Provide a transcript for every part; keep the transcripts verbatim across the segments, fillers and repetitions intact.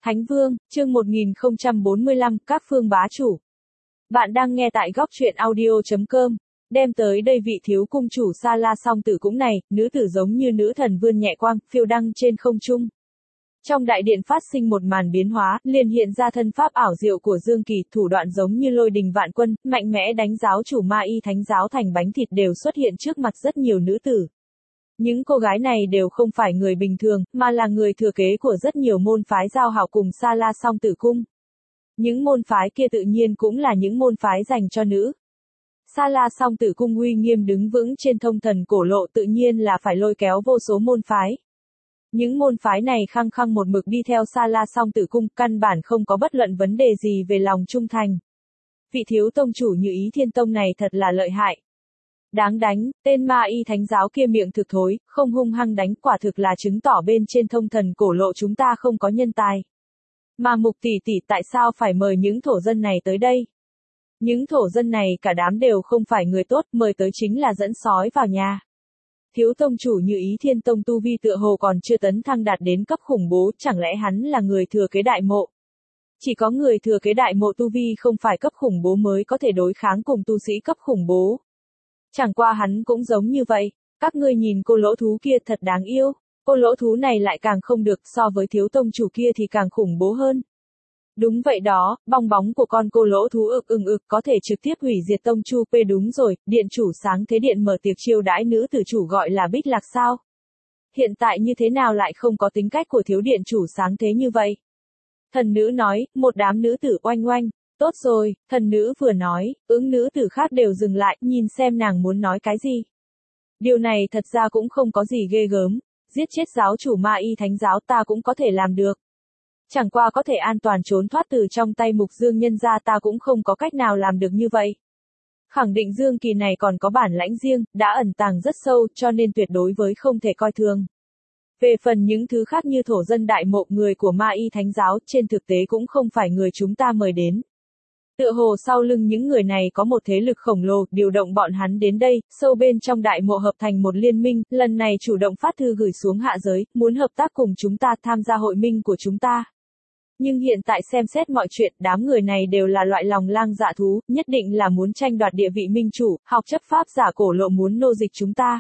Thánh Vương, chương một nghìn không trăm bốn mươi lăm, các phương bá chủ. Bạn đang nghe tại góc truyện audio chấm com. Đem tới đây vị thiếu cung chủ Sa La Song Tử cũng này, nữ tử giống như nữ thần vươn nhẹ quang, phiêu đăng trên không trung. Trong đại điện phát sinh một màn biến hóa, liền hiện ra thân pháp ảo diệu của Dương Kỳ, thủ đoạn giống như lôi đình vạn quân, mạnh mẽ đánh giáo chủ Ma Y Thánh giáo thành bánh thịt đều xuất hiện trước mặt rất nhiều nữ tử. Những cô gái này đều không phải người bình thường, mà là người thừa kế của rất nhiều môn phái giao hảo cùng Sa La Song Tử cung. Những môn phái kia tự nhiên cũng là những môn phái dành cho nữ. Sa La Song Tử cung uy nghiêm đứng vững trên thông thần cổ lộ tự nhiên là phải lôi kéo vô số môn phái. Những môn phái này khăng khăng một mực đi theo Sa La Song Tử cung, căn bản không có bất luận vấn đề gì về lòng trung thành. Vị thiếu tông chủ Như Ý Thiên Tông này thật là lợi hại. Đáng đánh, tên Ma Y Thánh giáo kia miệng thực thối, không hung hăng đánh, quả thực là chứng tỏ bên trên thông thần cổ lộ chúng ta không có nhân tài. Mà Mục tỷ tỷ tại sao phải mời những thổ dân này tới đây? Những thổ dân này cả đám đều không phải người tốt, mời tới chính là dẫn sói vào nhà. Thiếu tông chủ Như Ý Thiên Tông tu vi tựa hồ còn chưa tấn thăng đạt đến cấp khủng bố, chẳng lẽ hắn là người thừa kế đại mộ? Chỉ có người thừa kế đại mộ tu vi không phải cấp khủng bố mới có thể đối kháng cùng tu sĩ cấp khủng bố. Chẳng qua hắn cũng giống như vậy, các ngươi nhìn cô lỗ thú kia thật đáng yêu, cô lỗ thú này lại càng không được, so với thiếu tông chủ kia thì càng khủng bố hơn. Đúng vậy đó, bong bóng của con cô lỗ thú ực ừng ực có thể trực tiếp hủy diệt tông chu p đúng rồi, điện chủ sáng thế điện mở tiệc chiêu đãi nữ tử chủ gọi là Bích Lạc sao? Hiện tại như thế nào lại không có tính cách của thiếu điện chủ sáng thế như vậy? Thần nữ nói, một đám nữ tử oanh oanh. Tốt rồi, thần nữ vừa nói, ứng nữ tử khác đều dừng lại, nhìn xem nàng muốn nói cái gì. Điều này thật ra cũng không có gì ghê gớm, giết chết giáo chủ Ma Y Thánh giáo ta cũng có thể làm được. Chẳng qua có thể an toàn trốn thoát từ trong tay Mục Dương nhân gia ta cũng không có cách nào làm được như vậy. Khẳng định Dương Kỳ này còn có bản lãnh riêng, đã ẩn tàng rất sâu, cho nên tuyệt đối với không thể coi thường. Về phần những thứ khác như thổ dân đại mộ, người của Ma Y Thánh giáo, trên thực tế cũng không phải người chúng ta mời đến. Tựa hồ sau lưng những người này có một thế lực khổng lồ, điều động bọn hắn đến đây, sâu bên trong đại mộ hợp thành một liên minh, lần này chủ động phát thư gửi xuống hạ giới, muốn hợp tác cùng chúng ta tham gia hội minh của chúng ta. Nhưng hiện tại xem xét mọi chuyện, đám người này đều là loại lòng lang dạ thú, nhất định là muốn tranh đoạt địa vị minh chủ, học chấp pháp giả cổ lộ muốn nô dịch chúng ta.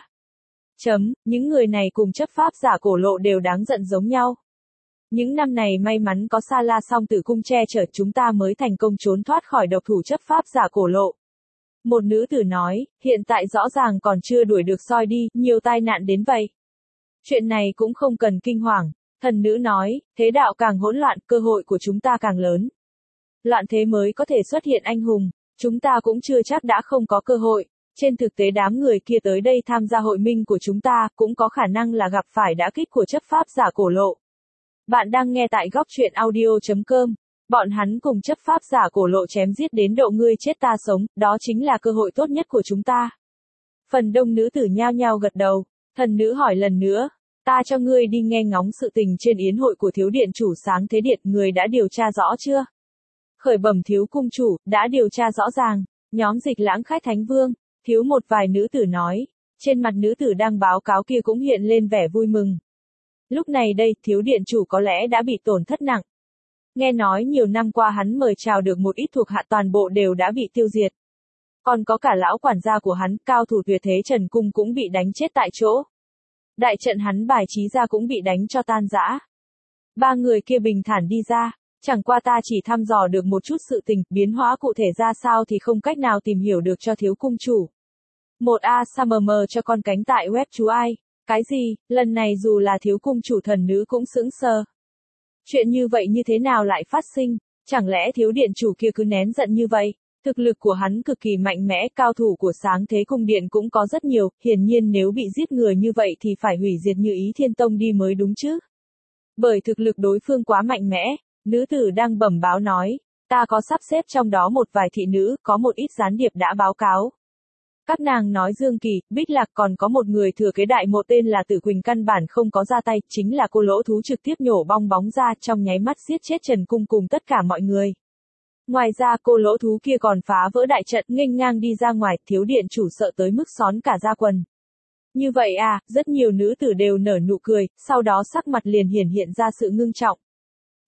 Chấm, những người này cùng chấp pháp giả cổ lộ đều đáng giận giống nhau. Những năm này may mắn có Sa La Song Tử cung che chở chúng ta mới thành công trốn thoát khỏi độc thủ chấp pháp giả cổ lộ. Một nữ tử nói, hiện tại rõ ràng còn chưa đuổi được soi đi, nhiều tai nạn đến vậy. Chuyện này cũng không cần kinh hoàng, thần nữ nói, thế đạo càng hỗn loạn, cơ hội của chúng ta càng lớn. Loạn thế mới có thể xuất hiện anh hùng, chúng ta cũng chưa chắc đã không có cơ hội. Trên thực tế đám người kia tới đây tham gia hội minh của chúng ta, cũng có khả năng là gặp phải đả kích của chấp pháp giả cổ lộ. Bạn đang nghe tại góc truyện audio chấm com. Bọn hắn cùng chấp pháp giả cổ lộ chém giết đến độ ngươi chết ta sống, đó chính là cơ hội tốt nhất của chúng ta. Phần đông nữ tử nhao nhao gật đầu, thần nữ hỏi lần nữa, ta cho ngươi đi nghe ngóng sự tình trên yến hội của thiếu điện chủ sáng thế điện, người đã điều tra rõ chưa? Khởi bẩm thiếu cung chủ, đã điều tra rõ ràng, nhóm Dịch Lãng khách Thánh Vương, thiếu một vài nữ tử nói, trên mặt nữ tử đang báo cáo kia cũng hiện lên vẻ vui mừng. Lúc này đây, thiếu điện chủ có lẽ đã bị tổn thất nặng. Nghe nói nhiều năm qua hắn mời chào được một ít thuộc hạ toàn bộ đều đã bị tiêu diệt. Còn có cả lão quản gia của hắn, cao thủ tuyệt thế Trần Cung cũng bị đánh chết tại chỗ. Đại trận hắn bài trí ra cũng bị đánh cho tan rã. Ba người kia bình thản đi ra, chẳng qua ta chỉ thăm dò được một chút sự tình, biến hóa cụ thể ra sao thì không cách nào tìm hiểu được cho thiếu cung chủ. Một A Smm cho con cánh tại web chú ai. Cái gì, lần này dù là thiếu cung chủ thần nữ cũng sững sờ. Chuyện như vậy như thế nào lại phát sinh, chẳng lẽ thiếu điện chủ kia cứ nén giận như vậy? Thực lực của hắn cực kỳ mạnh mẽ, cao thủ của sáng thế cung điện cũng có rất nhiều, hiển nhiên nếu bị giết người như vậy thì phải hủy diệt Như Ý Thiên Tông đi mới đúng chứ. Bởi thực lực đối phương quá mạnh mẽ, nữ tử đang bẩm báo nói, ta có sắp xếp trong đó một vài thị nữ, có một ít gián điệp đã báo cáo. Các nàng nói Dương Kỳ, Bích Lạc còn có một người thừa kế đại mộ tên là Tử Quỳnh căn bản không có ra tay, chính là cô lỗ thú trực tiếp nhổ bong bóng ra trong nháy mắt giết chết Trần Cung cùng tất cả mọi người. Ngoài ra cô lỗ thú kia còn phá vỡ đại trận nghênh ngang đi ra ngoài, thiếu điện chủ sợ tới mức xón cả da quần. Như vậy à, rất nhiều nữ tử đều nở nụ cười, sau đó sắc mặt liền hiển hiện ra sự ngưng trọng.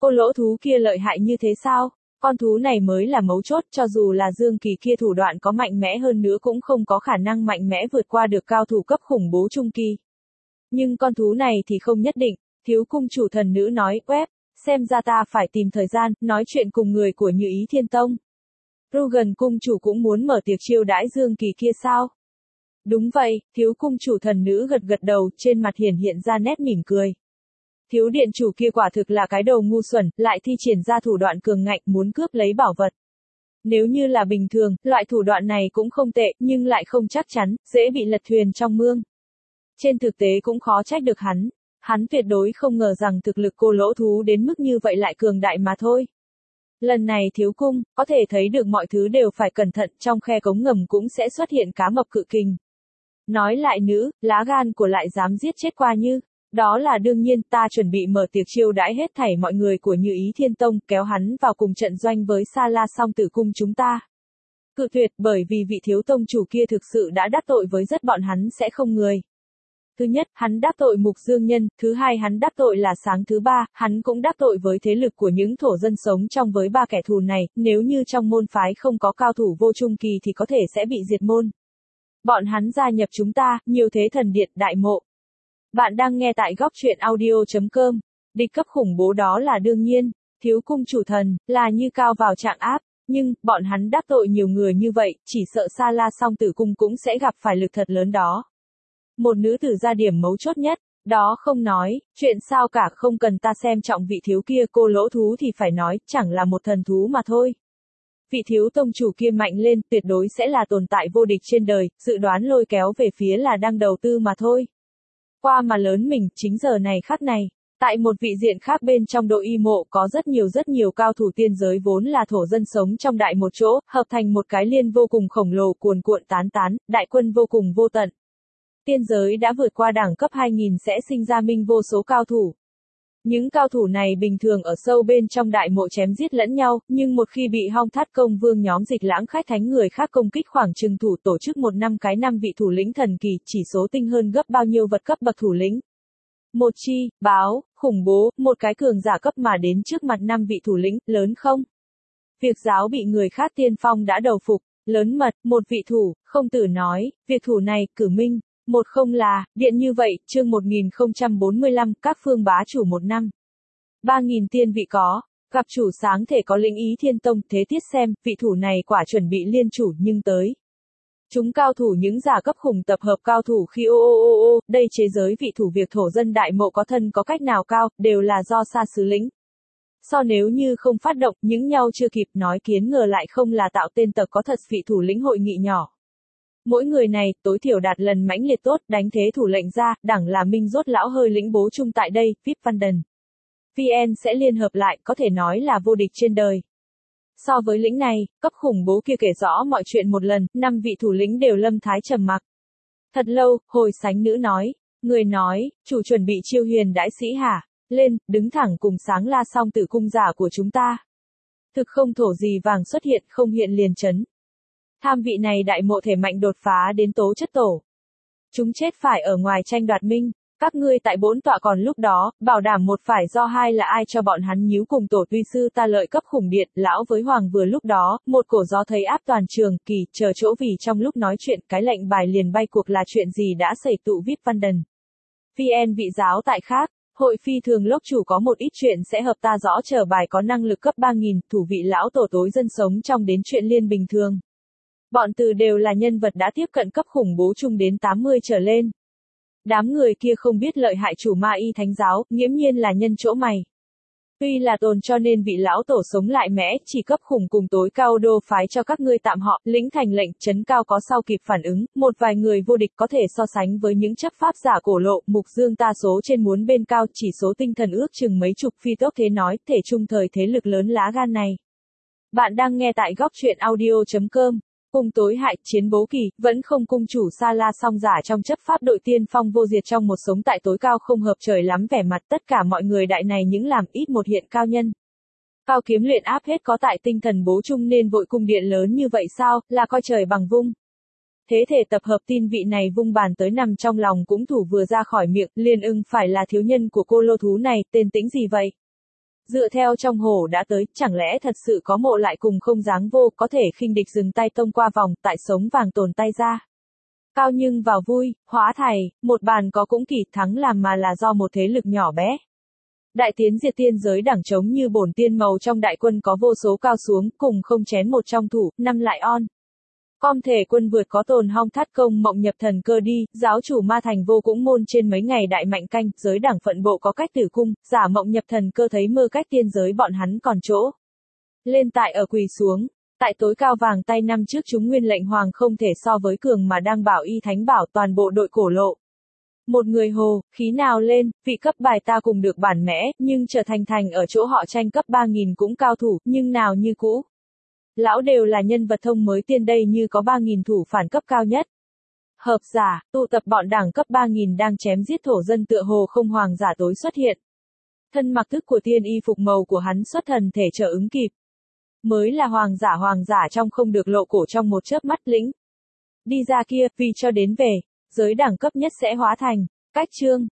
Cô lỗ thú kia lợi hại như thế sao? Con thú này mới là mấu chốt, cho dù là Dương Kỳ kia thủ đoạn có mạnh mẽ hơn nữa cũng không có khả năng mạnh mẽ vượt qua được cao thủ cấp khủng bố trung kỳ. Nhưng con thú này thì không nhất định, thiếu cung chủ thần nữ nói, web, xem ra ta phải tìm thời gian, nói chuyện cùng người của Như Ý Thiên Tông. Rugen cung chủ cũng muốn mở tiệc chiêu đãi Dương Kỳ kia sao? Đúng vậy, thiếu cung chủ thần nữ gật gật đầu, trên mặt hiển hiện ra nét mỉm cười. Thiếu điện chủ kia quả thực là cái đầu ngu xuẩn, lại thi triển ra thủ đoạn cường ngạnh muốn cướp lấy bảo vật. Nếu như là bình thường, loại thủ đoạn này cũng không tệ, nhưng lại không chắc chắn, dễ bị lật thuyền trong mương. Trên thực tế cũng khó trách được hắn. Hắn tuyệt đối không ngờ rằng thực lực cô lỗ thú đến mức như vậy lại cường đại mà thôi. Lần này thiếu cung, có thể thấy được mọi thứ đều phải cẩn thận, trong khe cống ngầm cũng sẽ xuất hiện cá mập cự kình. Nói lại nữ, lá gan của lại dám giết chết qua Như. Đó là đương nhiên, ta chuẩn bị mở tiệc chiêu đãi hết thảy mọi người của Như Ý Thiên Tông, kéo hắn vào cùng trận doanh với Sa La Song Tử cung chúng ta. Cự tuyệt, bởi vì vị thiếu tông chủ kia thực sự đã đắc tội với rất bọn hắn sẽ không người. Thứ nhất, hắn đắc tội Mục Dương Nhân, thứ hai hắn đắc tội là Sáng, thứ ba, hắn cũng đắc tội với thế lực của những thổ dân sống trong với ba kẻ thù này, nếu như trong môn phái không có cao thủ vô trung kỳ thì có thể sẽ bị diệt môn. Bọn hắn gia nhập chúng ta, nhiều thế thần điện, đại mộ. Bạn đang nghe tại góc truyện audio chấm com. Địch cấp khủng bố đó là đương nhiên, thiếu cung chủ thần, là Như cao vào trạng áp, nhưng, bọn hắn đắc tội nhiều người như vậy, chỉ sợ Sa La Song Tử cung cũng sẽ gặp phải lực thật lớn đó. Một nữ tử ra điểm mấu chốt nhất, đó không nói, chuyện sao cả không cần ta xem trọng vị thiếu kia cô lỗ thú thì phải nói, chẳng là một thần thú mà thôi. Vị thiếu tông chủ kia mạnh lên, tuyệt đối sẽ là tồn tại vô địch trên đời, dự đoán lôi kéo về phía là đang đầu tư mà thôi. Qua mà lớn mình, chính giờ này khắc này, tại một vị diện khác bên trong đội y mộ có rất nhiều rất nhiều cao thủ tiên giới vốn là thổ dân sống trong đại một chỗ, hợp thành một cái liên vô cùng khổng lồ cuồn cuộn tán tán, đại quân vô cùng vô tận. Tiên giới đã vượt qua đẳng cấp hai nghìn sẽ sinh ra minh vô số cao thủ. Những cao thủ này bình thường ở sâu bên trong đại mộ chém giết lẫn nhau, nhưng một khi bị Hong Thát Công Vương nhóm Dịch Lãng Khách Thánh người khác công kích khoảng chừng thủ tổ chức một năm cái năm vị thủ lĩnh thần kỳ, chỉ số tinh hơn gấp bao nhiêu vật cấp bậc thủ lĩnh. Một chi, báo, khủng bố, một cái cường giả cấp mà đến trước mặt năm vị thủ lĩnh, lớn không? Việc giáo bị người khác tiên phong đã đầu phục, lớn mật, một vị thủ, không tử nói, việc thủ này, cử minh. Một không là, điện như vậy, chương một nghìn không trăm bốn mươi lăm, các phương bá chủ một năm. Ba nghìn tiên vị có, gặp chủ sáng thể có lĩnh Ý Thiên Tông, thế tiết xem, vị thủ này quả chuẩn bị liên chủ nhưng tới. Chúng cao thủ những giả cấp khủng tập hợp cao thủ khi ô ô ô ô, đây chế giới vị thủ việc thổ dân đại mộ có thân có cách nào cao, đều là do xa xứ lĩnh. So nếu như không phát động, những nhau chưa kịp nói kiến ngờ lại không là tạo tên tập có thật vị thủ lĩnh hội nghị nhỏ. Mỗi người này, tối thiểu đạt lần mãnh liệt tốt, đánh thế thủ lệnh ra, đẳng là minh rốt lão hơi lĩnh bố chung tại đây, vê i pê Văn Đần. vê en sẽ liên hợp lại, có thể nói là vô địch trên đời. So với lĩnh này, cấp khủng bố kia kể rõ mọi chuyện một lần, năm vị thủ lĩnh đều lâm thái trầm mặc. Thật lâu, hồi sánh nữ nói, người nói, chủ chuẩn bị chiêu huyền đãi sĩ hả, lên, đứng thẳng cùng Sáng La Song Tử cung giả của chúng ta. Thực không thổ gì vàng xuất hiện, không hiện liền chấn. Tham vị này đại mộ thể mạnh đột phá đến tố chất tổ. Chúng chết phải ở ngoài tranh đoạt minh, các ngươi tại bốn tọa còn lúc đó, bảo đảm một phải do hai là ai cho bọn hắn nhíu cùng tổ tuy sư ta lợi cấp khủng điện, lão với hoàng vừa lúc đó, một cổ gió thấy áp toàn trường, kỳ, chờ chỗ vì trong lúc nói chuyện, cái lệnh bài liền bay cuộc là chuyện gì đã xảy tụ vê i pê Văn Đần. vê en vị giáo tại khác, hội phi thường lốc chủ có một ít chuyện sẽ hợp ta rõ trở bài có năng lực cấp ba nghìn, thủ vị lão tổ tối dân sống trong đến chuyện liên bình thường. Bọn từ đều là nhân vật đã tiếp cận cấp khủng bố chung đến tám mươi trở lên. Đám người kia không biết lợi hại chủ ma y thánh giáo, nghiễm nhiên là nhân chỗ mày. Tuy là tồn cho nên vị lão tổ sống lại mẽ, chỉ cấp khủng cùng tối cao đô phái cho các ngươi tạm họ, lĩnh thành lệnh, chấn cao có sau kịp phản ứng, một vài người vô địch có thể so sánh với những chấp pháp giả cổ lộ, mục dương ta số trên muốn bên cao, chỉ số tinh thần ước chừng mấy chục phi tốc thế nói, thể trung thời thế lực lớn lá gan này. Bạn đang nghe tại góc truyện audio chấm com. Cùng tối hại, chiến bố kỳ, vẫn không cung chủ Sa La song giả trong chấp pháp đội tiên phong vô diệt trong một sống tại tối cao không hợp trời lắm vẻ mặt tất cả mọi người đại này những làm ít một hiện cao nhân. Cao kiếm luyện áp hết có tại tinh thần bố chung nên vội cung điện lớn như vậy sao, là coi trời bằng vung. Thế thể tập hợp tin vị này vung bàn tới nằm trong lòng cũng thủ vừa ra khỏi miệng, liền ưng phải là thiếu nhân của cô lô thú này, tên tĩnh gì vậy? Dựa theo trong hồ đã tới, chẳng lẽ thật sự có mộ lại cùng không dáng vô, có thể khinh địch dừng tay tông qua vòng, tại sống vàng tồn tay ra. Cao nhưng vào vui, hóa thầy, một bàn có cũng kỳ thắng làm mà là do một thế lực nhỏ bé. Đại tiến diệt tiên giới đẳng trống như bổn tiên màu trong đại quân có vô số cao xuống, cùng không chén một trong thủ, năm lại on. Com thể quân vượt có tồn hong thắt công mộng nhập thần cơ đi, giáo chủ ma thành vô cũng môn trên mấy ngày đại mạnh canh, giới đảng phận bộ có cách tử cung, giả mộng nhập thần cơ thấy mơ cách tiên giới bọn hắn còn chỗ. Lên tại ở quỳ xuống, tại tối cao vàng tay năm trước chúng nguyên lệnh hoàng không thể so với cường mà đang bảo y thánh bảo toàn bộ đội cổ lộ. Một người hồ, khí nào lên, vị cấp bài ta cùng được bản mẽ, nhưng trở thành thành ở chỗ họ tranh cấp ba nghìn cũng cao thủ, nhưng nào như cũ. Lão đều là nhân vật thông mới tiên đây như có ba nghìn thủ phản cấp cao nhất. Hợp giả, tụ tập bọn đảng cấp ba nghìn đang chém giết thổ dân tựa hồ không hoàng giả tối xuất hiện. Thân mặc thức của tiên y phục màu của hắn xuất thần thể trợ ứng kịp. Mới là hoàng giả hoàng giả trong không được lộ cổ trong một chớp mắt lĩnh. Đi ra kia, vì cho đến về, giới đẳng cấp nhất sẽ hóa thành, cách chương.